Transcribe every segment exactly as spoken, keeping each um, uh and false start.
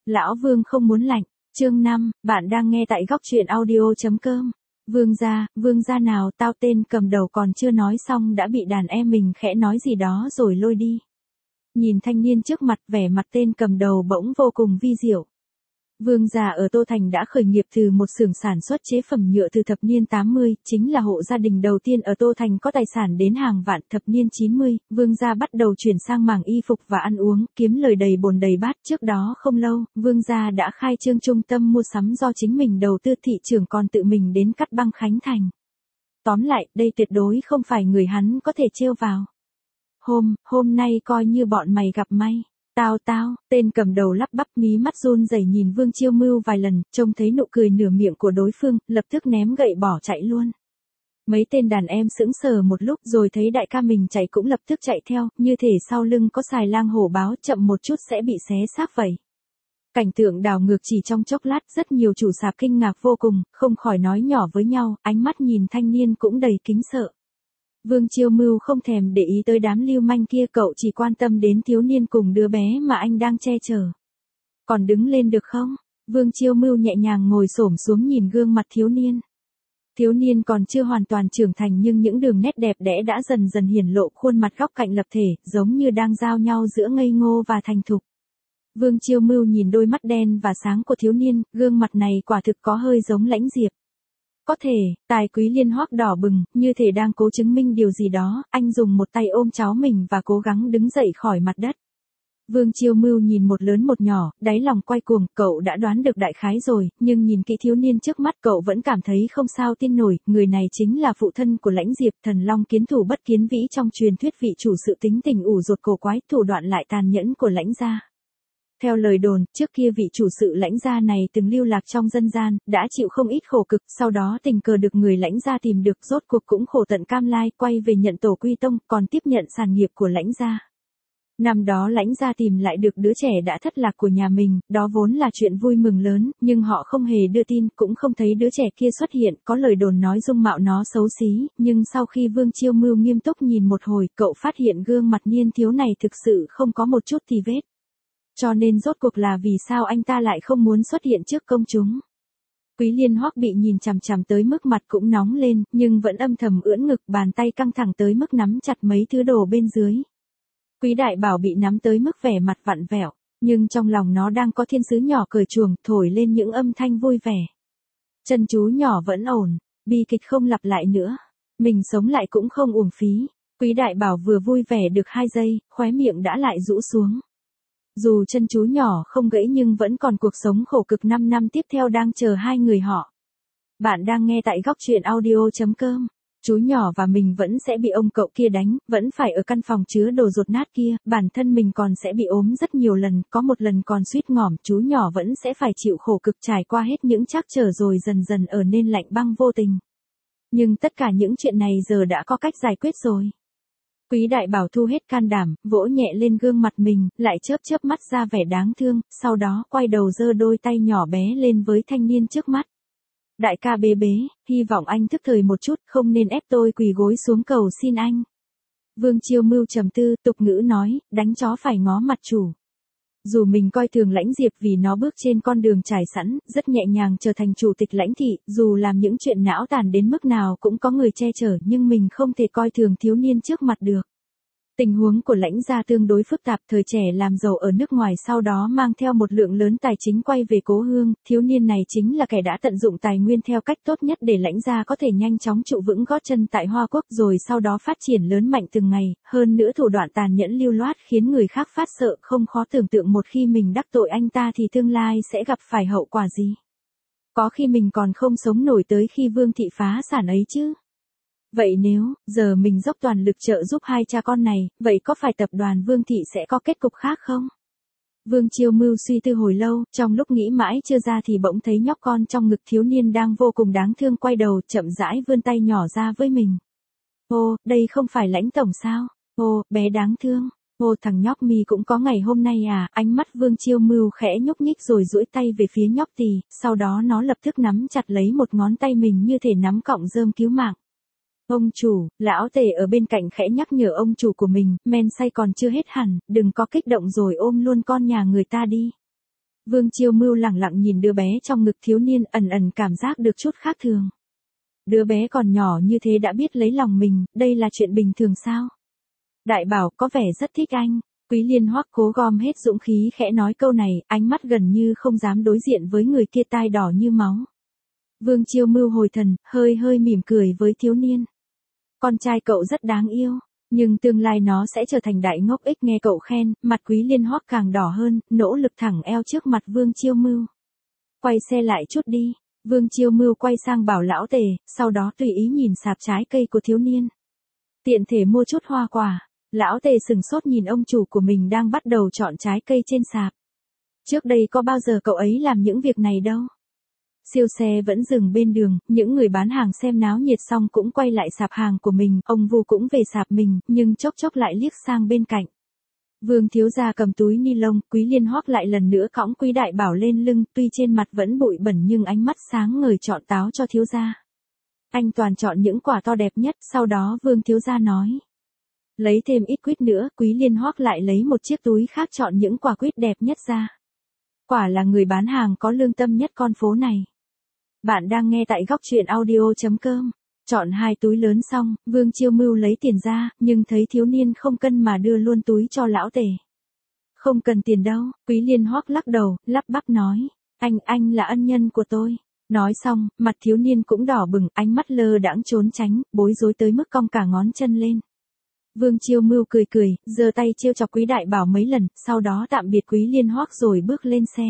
lão Vương không muốn lạnh. Chương năm, bạn đang nghe tại góc truyện audio.com. Vương gia, vương gia nào, tao tên cầm đầu còn chưa nói xong đã bị đàn em mình khẽ nói gì đó rồi lôi đi. Nhìn thanh niên trước mặt, vẻ mặt tên cầm đầu bỗng vô cùng vi diệu. Vương gia ở Tô Thành đã khởi nghiệp từ một xưởng sản xuất chế phẩm nhựa từ thập niên tám mươi, chính là hộ gia đình đầu tiên ở Tô Thành có tài sản đến hàng vạn. Thập niên chín mươi, Vương gia bắt đầu chuyển sang mảng y phục và ăn uống, kiếm lời đầy bồn đầy bát. Trước đó không lâu, Vương gia đã khai trương trung tâm mua sắm do chính mình đầu tư, thị trưởng còn tự mình đến cắt băng Khánh Thành. Tóm lại, đây tuyệt đối không phải người hắn có thể trêu vào. Hôm, hôm nay coi như bọn mày gặp may. Tao tao, tên cầm đầu lắp bắp, mí mắt run rẩy nhìn Vương Chiêu Mưu vài lần, trông thấy nụ cười nửa miệng của đối phương, lập tức ném gậy bỏ chạy luôn. Mấy tên đàn em sững sờ một lúc rồi thấy đại ca mình chạy cũng lập tức chạy theo, như thể sau lưng có xài lang hổ báo, chậm một chút sẽ bị xé xác vậy. Cảnh tượng đảo ngược chỉ trong chốc lát, rất nhiều chủ sạp kinh ngạc vô cùng, không khỏi nói nhỏ với nhau, ánh mắt nhìn thanh niên cũng đầy kính sợ. Vương Chiêu Mưu không thèm để ý tới đám lưu manh kia, cậu chỉ quan tâm đến thiếu niên cùng đứa bé mà anh đang che chở. Còn đứng lên được không? Vương Chiêu Mưu nhẹ nhàng ngồi xổm xuống nhìn gương mặt thiếu niên. Thiếu niên còn chưa hoàn toàn trưởng thành nhưng những đường nét đẹp đẽ đã dần dần hiển lộ, khuôn mặt góc cạnh lập thể, giống như đang giao nhau giữa ngây ngô và thành thục. Vương Chiêu Mưu nhìn đôi mắt đen và sáng của thiếu niên, gương mặt này quả thực có hơi giống Lãnh Diệp. Có thể, Tài Quý Liên hoắc đỏ bừng, như thể đang cố chứng minh điều gì đó, anh dùng một tay ôm cháu mình và cố gắng đứng dậy khỏi mặt đất. Vương Chiêu Mưu nhìn một lớn một nhỏ, đáy lòng quay cuồng, cậu đã đoán được đại khái rồi, nhưng nhìn kỹ thiếu niên trước mắt cậu vẫn cảm thấy không sao tin nổi, người này chính là phụ thân của Lãnh Diệp, thần long kiến thủ bất kiến vĩ trong truyền thuyết, vị chủ sự tính tình ủ rột cổ quái, thủ đoạn lại tàn nhẫn của Lãnh gia. Theo lời đồn, trước kia vị chủ sự Lãnh gia này từng lưu lạc trong dân gian, đã chịu không ít khổ cực, sau đó tình cờ được người Lãnh gia tìm được, rốt cuộc cũng khổ tận cam lai, quay về nhận tổ quy tông, còn tiếp nhận sản nghiệp của Lãnh gia. Năm đó Lãnh gia tìm lại được đứa trẻ đã thất lạc của nhà mình, đó vốn là chuyện vui mừng lớn, nhưng họ không hề đưa tin, cũng không thấy đứa trẻ kia xuất hiện, có lời đồn nói dung mạo nó xấu xí, nhưng sau khi Vương Chiêu Mưu nghiêm túc nhìn một hồi, cậu phát hiện gương mặt niên thiếu này thực sự không có một chút tì vết. Cho nên rốt cuộc là vì sao anh ta lại không muốn xuất hiện trước công chúng. Quý Liên hoắc bị nhìn chằm chằm tới mức mặt cũng nóng lên, nhưng vẫn âm thầm ưỡn ngực, bàn tay căng thẳng tới mức nắm chặt mấy thứ đồ bên dưới. Quý Đại Bảo bị nắm tới mức vẻ mặt vặn vẹo, nhưng trong lòng nó đang có thiên sứ nhỏ cởi chuồng, thổi lên những âm thanh vui vẻ. Chân chú nhỏ vẫn ổn, bi kịch không lặp lại nữa. Mình sống lại cũng không uổng phí. Quý Đại Bảo vừa vui vẻ được hai giây, khóe miệng đã lại rũ xuống. Dù chân chú nhỏ không gãy nhưng vẫn còn cuộc sống khổ cực năm năm tiếp theo đang chờ hai người họ. Bạn đang nghe tại góc truyện audio.com. Chú nhỏ và mình vẫn sẽ bị ông cậu kia đánh, vẫn phải ở căn phòng chứa đồ dột nát kia, bản thân mình còn sẽ bị ốm rất nhiều lần, có một lần còn suýt ngỏm, chú nhỏ vẫn sẽ phải chịu khổ cực trải qua hết những trắc trở rồi dần dần ở nên lạnh băng vô tình. Nhưng tất cả những chuyện này giờ đã có cách giải quyết rồi. Quý Đại Bảo thu hết can đảm, vỗ nhẹ lên gương mặt mình, lại chớp chớp mắt ra vẻ đáng thương, sau đó quay đầu giơ đôi tay nhỏ bé lên với thanh niên trước mắt. Đại ca bế bế, hy vọng anh thức thời một chút, không nên ép tôi quỳ gối xuống cầu xin anh. Vương Chiêu Mưu trầm tư, tục ngữ nói, đánh chó phải ngó mặt chủ. Dù mình coi thường Lãnh Diệp vì nó bước trên con đường trải sẵn, rất nhẹ nhàng trở thành chủ tịch Lãnh thị, dù làm những chuyện não tàn đến mức nào cũng có người che chở, nhưng mình không thể coi thường thiếu niên trước mặt được. Tình huống của Lãnh gia tương đối phức tạp, thời trẻ làm giàu ở nước ngoài sau đó mang theo một lượng lớn tài chính quay về cố hương, thiếu niên này chính là kẻ đã tận dụng tài nguyên theo cách tốt nhất để Lãnh gia có thể nhanh chóng trụ vững gót chân tại Hoa Quốc rồi sau đó phát triển lớn mạnh từng ngày, hơn nữa thủ đoạn tàn nhẫn lưu loát khiến người khác phát sợ, không khó tưởng tượng một khi mình đắc tội anh ta thì tương lai sẽ gặp phải hậu quả gì. Có khi mình còn không sống nổi tới khi Vương thị phá sản ấy chứ. Vậy nếu, giờ mình dốc toàn lực trợ giúp hai cha con này, vậy có phải tập đoàn Vương thị sẽ có kết cục khác không? Vương Chiêu Mưu suy tư hồi lâu, trong lúc nghĩ mãi chưa ra thì bỗng thấy nhóc con trong ngực thiếu niên đang vô cùng đáng thương quay đầu, chậm rãi vươn tay nhỏ ra với mình. Ô, đây không phải Lãnh tổng sao? Ô, bé đáng thương. Ô, thằng nhóc mi cũng có ngày hôm nay à? Ánh mắt Vương Chiêu Mưu khẽ nhúc nhích rồi duỗi tay về phía nhóc tì, sau đó nó lập tức nắm chặt lấy một ngón tay mình như thể nắm cọng rơm cứu mạng. Ông chủ, lão Tề ở bên cạnh khẽ nhắc nhở ông chủ của mình, men say còn chưa hết hẳn, đừng có kích động rồi ôm luôn con nhà người ta đi. Vương Chiêu Mưu lẳng lặng nhìn đứa bé trong ngực thiếu niên, ẩn ẩn cảm giác được chút khác thường. Đứa bé còn nhỏ như thế đã biết lấy lòng mình, đây là chuyện bình thường sao? Đại bảo có vẻ rất thích anh. Quý Liên Hoắc cố gom hết dũng khí khẽ nói câu này, ánh mắt gần như không dám đối diện với người kia, tai đỏ như máu. Vương Chiêu Mưu hồi thần, hơi hơi mỉm cười với thiếu niên. Con trai cậu rất đáng yêu, nhưng tương lai nó sẽ trở thành đại ngốc ích. Nghe cậu khen, mặt Quý Liên Hoắc càng đỏ hơn, nỗ lực thẳng eo trước mặt Vương Chiêu Mưu. Quay xe lại chút đi. Vương Chiêu Mưu quay sang bảo lão Tề, sau đó tùy ý nhìn sạp trái cây của thiếu niên. Tiện thể mua chút hoa quả. Lão Tề sừng sốt nhìn ông chủ của mình đang bắt đầu chọn trái cây trên sạp. Trước đây có bao giờ cậu ấy làm những việc này đâu. Siêu xe vẫn dừng bên đường, những người bán hàng xem náo nhiệt xong cũng quay lại sạp hàng của mình, ông Vu cũng về sạp mình, nhưng chốc chốc lại liếc sang bên cạnh. Vương thiếu gia cầm túi ni lông, Quý Liên Hoắc lại lần nữa cõng Quý Đại Bảo lên lưng, tuy trên mặt vẫn bụi bẩn nhưng ánh mắt sáng ngời chọn táo cho thiếu gia. Anh toàn chọn những quả to đẹp nhất, sau đó Vương thiếu gia nói. Lấy thêm ít quýt nữa, Quý Liên Hoắc lại lấy một chiếc túi khác chọn những quả quýt đẹp nhất ra. Quả là người bán hàng có lương tâm nhất con phố này. Bạn đang nghe tại góc truyện audio chấm com. Chọn hai túi lớn xong, Vương Chiêu Mưu lấy tiền ra, nhưng thấy thiếu niên không cân mà đưa luôn túi cho lão Tề. Không cần tiền đâu, Quý Liên Hoắc lắc đầu, lắp bắp nói. Anh, anh là ân nhân của tôi. Nói xong, mặt thiếu niên cũng đỏ bừng, ánh mắt lơ đãng trốn tránh, bối rối tới mức cong cả ngón chân lên. Vương Chiêu Mưu cười cười, giơ tay trêu chọc Quý Đại Bảo mấy lần, sau đó tạm biệt Quý Liên Hoắc rồi bước lên xe.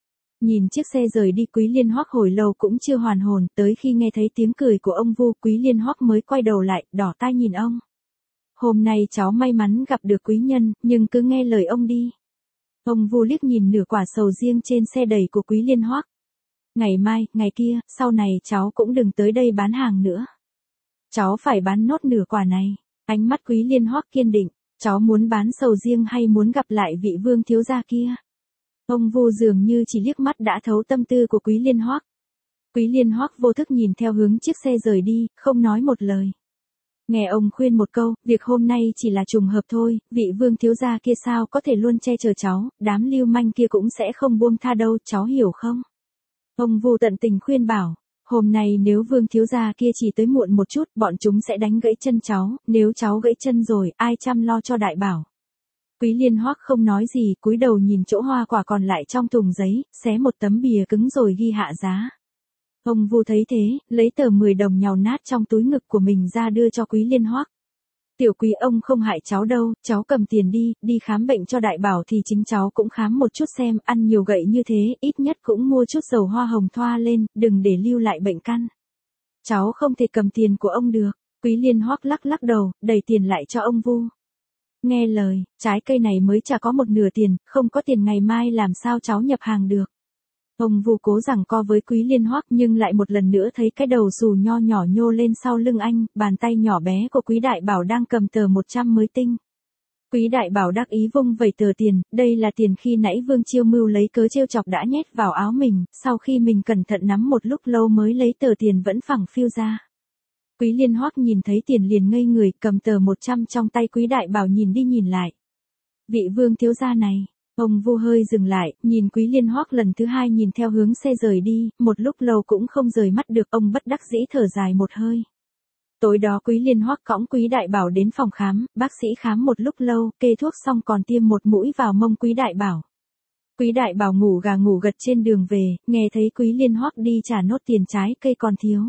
Nhìn chiếc xe rời đi, Quý Liên Hoắc hồi lâu cũng chưa hoàn hồn, tới khi nghe thấy tiếng cười của ông Vu, Quý Liên Hoắc mới quay đầu lại, đỏ tai nhìn ông. Hôm nay cháu may mắn gặp được quý nhân, nhưng cứ nghe lời ông đi. Ông Vu liếc nhìn nửa quả sầu riêng trên xe đẩy của Quý Liên Hoắc. Ngày mai, ngày kia, sau này cháu cũng đừng tới đây bán hàng nữa. Cháu phải bán nốt nửa quả này. Ánh mắt Quý Liên Hoắc kiên định, cháu muốn bán sầu riêng hay muốn gặp lại vị Vương thiếu gia kia? Ông Vu dường như chỉ liếc mắt đã thấu tâm tư của Quý Liên Hoắc. Quý Liên Hoắc vô thức nhìn theo hướng chiếc xe rời đi, không nói một lời. Nghe ông khuyên một câu, việc hôm nay chỉ là trùng hợp thôi, vị Vương thiếu gia kia sao có thể luôn che chở cháu, đám lưu manh kia cũng sẽ không buông tha đâu, cháu hiểu không? Ông Vu tận tình khuyên bảo. Hôm nay nếu Vương thiếu gia kia chỉ tới muộn một chút, bọn chúng sẽ đánh gãy chân cháu, nếu cháu gãy chân rồi, ai chăm lo cho Đại Bảo? Quý Liên Hoắc không nói gì, cúi đầu nhìn chỗ hoa quả còn lại trong thùng giấy, xé một tấm bìa cứng rồi ghi hạ giá. Ông Vu thấy thế, lấy tờ mười đồng nhàu nát trong túi ngực của mình ra đưa cho Quý Liên Hoắc. Tiểu Quý, ông không hại cháu đâu, cháu cầm tiền đi, đi khám bệnh cho Đại Bảo thì chính cháu cũng khám một chút xem, ăn nhiều gậy như thế, ít nhất cũng mua chút dầu hoa hồng thoa lên, đừng để lưu lại bệnh căn. Cháu không thể cầm tiền của ông được. Quý Liên Hoắc lắc lắc đầu, đẩy tiền lại cho ông Vu. Nghe lời, trái cây này mới chả có một nửa tiền, không có tiền ngày mai làm sao cháu nhập hàng được. Ông Vu cố giằng co với Quý Liên Hoắc nhưng lại một lần nữa thấy cái đầu xù nho nhỏ nhô lên sau lưng anh, bàn tay nhỏ bé của Quý Đại Bảo đang cầm tờ một trăm mới tinh. Quý Đại Bảo đắc ý vung vẩy tờ tiền, đây là tiền khi nãy Vương Chiêu Mưu lấy cớ trêu chọc đã nhét vào áo mình, sau khi mình cẩn thận nắm một lúc lâu mới lấy tờ tiền vẫn phẳng phiu ra. Quý Liên Hoắc nhìn thấy tiền liền ngây người, cầm tờ một trăm trong tay Quý Đại Bảo nhìn đi nhìn lại. Vị Vương thiếu gia này. Ông Vu hơi dừng lại, nhìn Quý Liên Hoắc lần thứ hai nhìn theo hướng xe rời đi, một lúc lâu cũng không rời mắt được, ông bất đắc dĩ thở dài một hơi. Tối đó Quý Liên Hoắc cõng Quý Đại Bảo đến phòng khám, bác sĩ khám một lúc lâu, kê thuốc xong còn tiêm một mũi vào mông Quý Đại Bảo. Quý Đại Bảo ngủ gà ngủ gật trên đường về, nghe thấy Quý Liên Hoắc đi trả nốt tiền trái cây còn thiếu.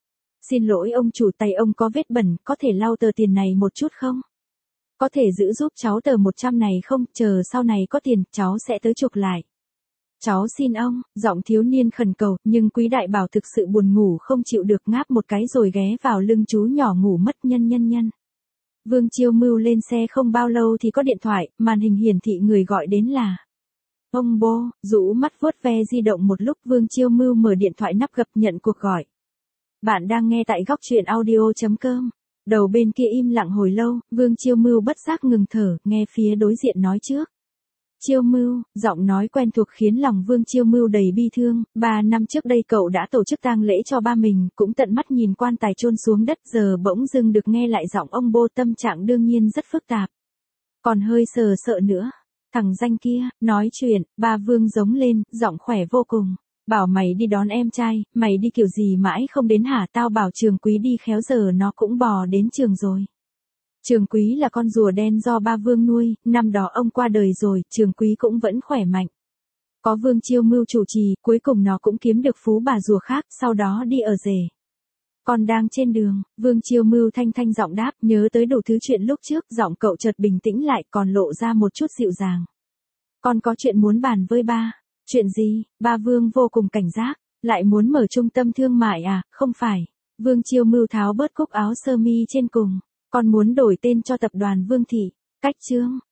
Xin lỗi ông chủ, tay ông có vết bẩn, có thể lau tờ tiền này một chút không? Có thể giữ giúp cháu tờ một trăm này không, chờ sau này có tiền, cháu sẽ tới chuộc lại. Cháu xin ông, giọng thiếu niên khẩn cầu, nhưng Quý Đại Bảo thực sự buồn ngủ không chịu được, ngáp một cái rồi ghé vào lưng chú nhỏ ngủ mất nhân nhân nhân. Vương Chiêu Mưu lên xe không bao lâu thì có điện thoại, màn hình hiển thị người gọi đến là ông Bô, rũ mắt vuốt ve di động một lúc, Vương Chiêu Mưu mở điện thoại nắp gập nhận cuộc gọi. Bạn đang nghe tại góc truyện audio chấm com. Đầu bên kia im lặng hồi lâu, Vương Chiêu Mưu bất giác ngừng thở, nghe phía đối diện nói trước. Chiêu Mưu, giọng nói quen thuộc khiến lòng Vương Chiêu Mưu đầy bi thương, ba năm trước đây cậu đã tổ chức tang lễ cho ba mình, cũng tận mắt nhìn quan tài chôn xuống đất, giờ bỗng dưng được nghe lại giọng ông Bô, tâm trạng đương nhiên rất phức tạp. Còn hơi sờ sợ nữa. Thằng danh kia, nói chuyện, ba Vương giống lên, giọng khỏe vô cùng. Bảo mày đi đón em trai, mày đi kiểu gì mãi không đến hả? Tao bảo Trường Quý đi khéo giờ nó cũng bò đến trường rồi. Trường Quý là con rùa đen do ba Vương nuôi, năm đó ông qua đời rồi, Trường Quý cũng vẫn khỏe mạnh. Có Vương Chiêu Mưu chủ trì, cuối cùng nó cũng kiếm được phú bà rùa khác, sau đó đi ở rể. Còn đang trên đường, Vương Chiêu Mưu thanh thanh giọng đáp, nhớ tới đủ thứ chuyện lúc trước, giọng cậu chợt bình tĩnh lại, còn lộ ra một chút dịu dàng. Con có chuyện muốn bàn với ba. Chuyện gì? Ba Vương vô cùng cảnh giác, lại muốn mở trung tâm thương mại à? Không phải. Vương Chiêu Mưu tháo bớt cúc áo sơ mi trên cùng. Con muốn đổi tên cho tập đoàn Vương Thị. Cách chương.